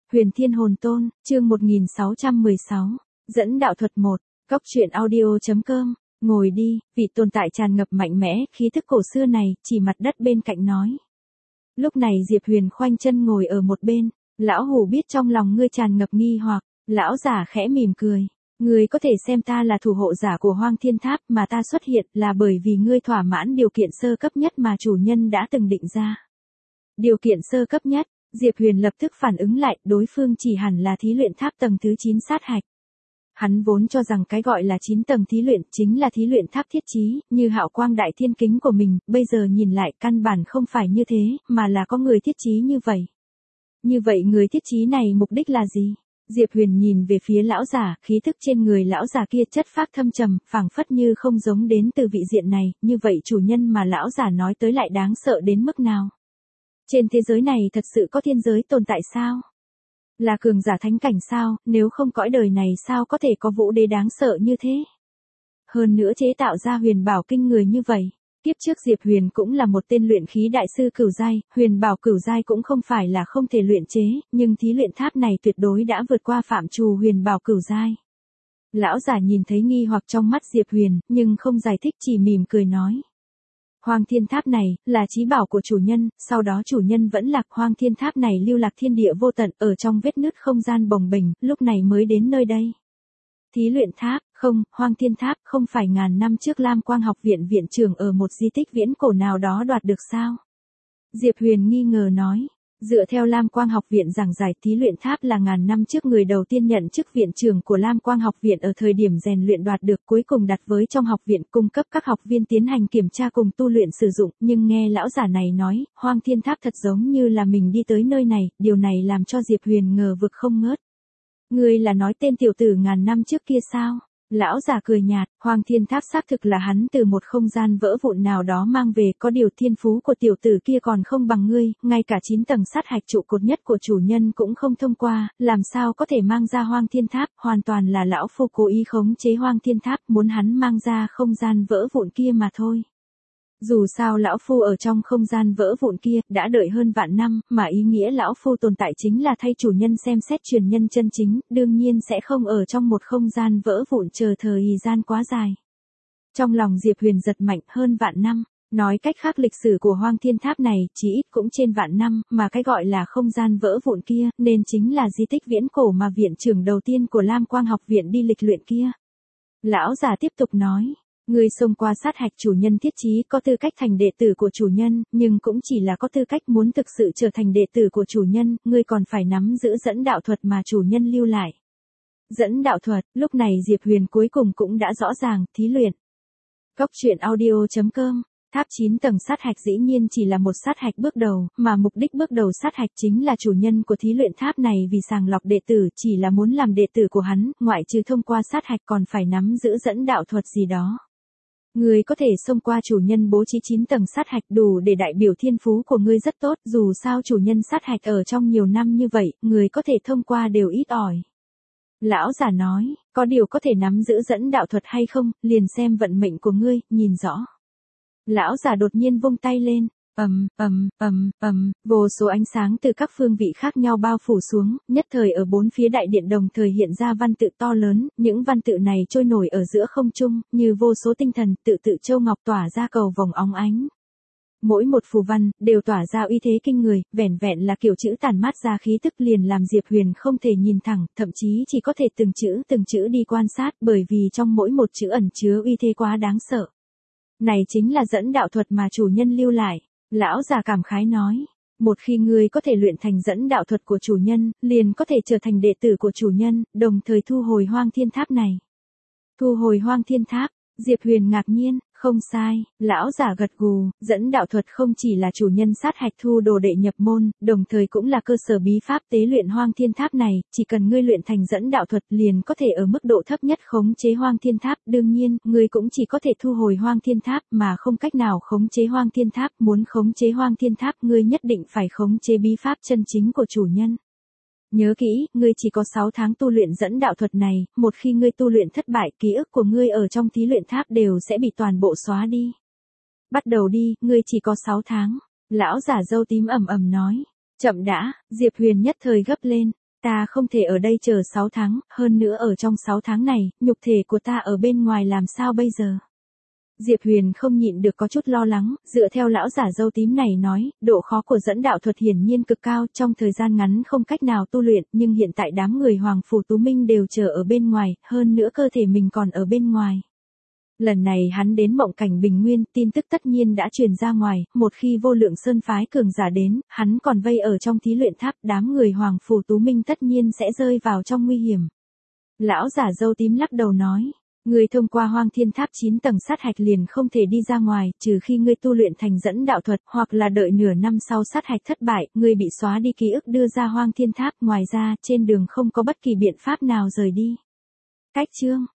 Huyền Thiên Hồn Tôn, chương 1616, dẫn đạo thuật 1, Cốc truyện audio.com, ngồi đi, vị tồn tại tràn ngập mạnh mẽ, khí thức cổ xưa này, chỉ mặt đất bên cạnh nói. Lúc này Diệp Huyền khoanh chân ngồi ở một bên, lão hủ biết trong lòng ngươi tràn ngập nghi hoặc, lão giả khẽ mỉm cười. Ngươi có thể xem ta là thủ hộ giả của Hoang Thiên Tháp mà ta xuất hiện là bởi vì ngươi thỏa mãn điều kiện sơ cấp nhất mà chủ nhân đã từng định ra. Điều kiện sơ cấp nhất, Diệp Huyền lập tức phản ứng lại, đối phương chỉ hẳn là thí luyện tháp tầng thứ 9 sát hạch. Hắn vốn cho rằng cái gọi là 9 tầng thí luyện chính là thí luyện tháp thiết trí, như hạo quang đại thiên kính của mình, bây giờ nhìn lại căn bản không phải như thế, mà là có người thiết trí như vậy. Như vậy người thiết trí này mục đích là gì? Diệp Huyền nhìn về phía lão giả, khí thức trên người lão giả kia chất phác thâm trầm, phảng phất như không giống đến từ vị diện này, như vậy chủ nhân mà lão giả nói tới lại đáng sợ đến mức nào? Trên thế giới này thật sự có thiên giới tồn tại sao? Là cường giả thánh cảnh sao, nếu không cõi đời này sao có thể có vũ đế đáng sợ như thế? Hơn nữa chế tạo ra huyền bảo kinh người như vậy. Kiếp trước Diệp Huyền cũng là một tên luyện khí đại sư cửu giai, huyền bảo cửu giai cũng không phải là không thể luyện chế, nhưng thí luyện tháp này tuyệt đối đã vượt qua phạm trù huyền bảo cửu giai. Lão giả nhìn thấy nghi hoặc trong mắt Diệp Huyền, nhưng không giải thích, chỉ mỉm cười nói. Hoang Thiên Tháp này, là chí bảo của chủ nhân, sau đó chủ nhân vẫn lạc Hoang Thiên Tháp này lưu lạc thiên địa vô tận, ở trong vết nứt không gian bồng bềnh, lúc này mới đến nơi đây. Thí luyện tháp, không, Hoang Thiên Tháp không phải ngàn năm trước Lam Quang học viện viện trưởng ở một di tích viễn cổ nào đó đoạt được sao? Diệp Huyền nghi ngờ nói. Dựa theo Lam Quang học viện giảng giải, thí luyện tháp là ngàn năm trước người đầu tiên nhận chức viện trưởng của Lam Quang học viện ở thời điểm rèn luyện đoạt được, cuối cùng đặt với trong học viện, cung cấp các học viên tiến hành kiểm tra cùng tu luyện sử dụng, nhưng nghe lão giả này nói, Hoang Thiên Tháp thật giống như là mình đi tới nơi này, điều này làm cho Diệp Huyền ngờ vực không ngớt. Ngươi là nói tên tiểu tử ngàn năm trước kia sao? Lão già cười nhạt, Hoang Thiên Tháp xác thực là hắn từ một không gian vỡ vụn nào đó mang về, có điều thiên phú của tiểu tử kia còn không bằng ngươi, ngay cả 9 tầng sát hạch trụ cột nhất của chủ nhân cũng không thông qua, làm sao có thể mang ra Hoang Thiên Tháp, hoàn toàn là lão phu cố ý khống chế Hoang Thiên Tháp, muốn hắn mang ra không gian vỡ vụn kia mà thôi. Dù sao lão phu ở trong không gian vỡ vụn kia, đã đợi hơn vạn năm, mà ý nghĩa lão phu tồn tại chính là thay chủ nhân xem xét truyền nhân chân chính, đương nhiên sẽ không ở trong một không gian vỡ vụn chờ thời gian quá dài. Trong lòng Diệp Huyền giật mạnh, hơn vạn năm, nói cách khác lịch sử của Hoang Thiên Tháp này, chỉ ít cũng trên vạn năm, mà cái gọi là không gian vỡ vụn kia, nên chính là di tích viễn cổ mà viện trưởng đầu tiên của Lam Quang học viện đi lịch luyện kia. Lão già tiếp tục nói. Ngươi xông qua sát hạch chủ nhân thiết trí có tư cách thành đệ tử của chủ nhân, nhưng cũng chỉ là có tư cách, muốn thực sự trở thành đệ tử của chủ nhân, ngươi còn phải nắm giữ dẫn đạo thuật mà chủ nhân lưu lại. Dẫn đạo thuật, lúc này Diệp Huyền cuối cùng cũng đã rõ ràng, thí luyện. Cốc truyện audio.com, tháp 9 tầng sát hạch dĩ nhiên chỉ là một sát hạch bước đầu, mà mục đích bước đầu sát hạch chính là chủ nhân của thí luyện tháp này vì sàng lọc đệ tử, chỉ là muốn làm đệ tử của hắn, ngoại trừ thông qua sát hạch còn phải nắm giữ dẫn đạo thuật gì đó. Ngươi có thể xông qua chủ nhân bố trí 9 tầng sát hạch đủ để đại biểu thiên phú của ngươi rất tốt, dù sao chủ nhân sát hạch ở trong nhiều năm như vậy, người có thể thông qua đều ít ỏi. Lão giả nói, có điều có thể nắm giữ dẫn đạo thuật hay không, liền xem vận mệnh của ngươi, nhìn rõ. Lão giả đột nhiên vung tay lên. Vô số ánh sáng từ các phương vị khác nhau bao phủ xuống, nhất thời ở bốn phía đại điện đồng thời hiện ra văn tự to lớn, những văn tự này trôi nổi ở giữa không trung, như vô số tinh thần, tự châu ngọc tỏa ra cầu vồng óng ánh. Mỗi một phù văn, đều tỏa ra uy thế kinh người, vẻn vẹn là kiểu chữ tản mát ra khí tức liền làm Diệp Huyền không thể nhìn thẳng, thậm chí chỉ có thể từng chữ đi quan sát, bởi vì trong mỗi một chữ ẩn chứa uy thế quá đáng sợ. Này chính là dẫn đạo thuật mà chủ nhân lưu lại. Lão già cảm khái nói, một khi ngươi có thể luyện thành dẫn đạo thuật của chủ nhân, liền có thể trở thành đệ tử của chủ nhân, đồng thời thu hồi Hoang Thiên Tháp này. Thu hồi Hoang Thiên Tháp, Diệp Huyền ngạc nhiên, không sai, lão giả gật gù, dẫn đạo thuật không chỉ là chủ nhân sát hạch thu đồ đệ nhập môn, đồng thời cũng là cơ sở bí pháp tế luyện Hoang Thiên Tháp này, chỉ cần ngươi luyện thành dẫn đạo thuật liền có thể ở mức độ thấp nhất khống chế Hoang Thiên Tháp, đương nhiên, ngươi cũng chỉ có thể thu hồi Hoang Thiên Tháp mà không cách nào khống chế Hoang Thiên Tháp, muốn khống chế Hoang Thiên Tháp ngươi nhất định phải khống chế bí pháp chân chính của chủ nhân. Nhớ kỹ, ngươi chỉ có 6 tháng tu luyện dẫn đạo thuật này, một khi ngươi tu luyện thất bại, ký ức của ngươi ở trong thí luyện tháp đều sẽ bị toàn bộ xóa đi. Bắt đầu đi, ngươi chỉ có 6 tháng. Lão giả râu tím ầm ầm nói. Chậm đã, Diệp Huyền nhất thời gấp lên. Ta không thể ở đây chờ 6 tháng, hơn nữa ở trong 6 tháng này, nhục thể của ta ở bên ngoài làm sao bây giờ? Diệp Huyền không nhịn được có chút lo lắng, dựa theo lão giả râu tím này nói, độ khó của dẫn đạo thuật hiển nhiên cực cao, trong thời gian ngắn không cách nào tu luyện, nhưng hiện tại đám người Hoàng Phủ Tú Minh đều chờ ở bên ngoài, hơn nữa cơ thể mình còn ở bên ngoài. Lần này hắn đến mộng cảnh bình nguyên, tin tức tất nhiên đã truyền ra ngoài, một khi vô lượng sơn phái cường giả đến, hắn còn vây ở trong thí luyện tháp, đám người Hoàng Phủ Tú Minh tất nhiên sẽ rơi vào trong nguy hiểm. Lão giả râu tím lắc đầu nói, ngươi thông qua Hoang Thiên Tháp 9 tầng sát hạch liền không thể đi ra ngoài, trừ khi ngươi tu luyện thành dẫn đạo thuật, hoặc là đợi nửa năm sau sát hạch thất bại, ngươi bị xóa đi ký ức đưa ra Hoang Thiên Tháp, ngoài ra, trên đường không có bất kỳ biện pháp nào rời đi. Cách chương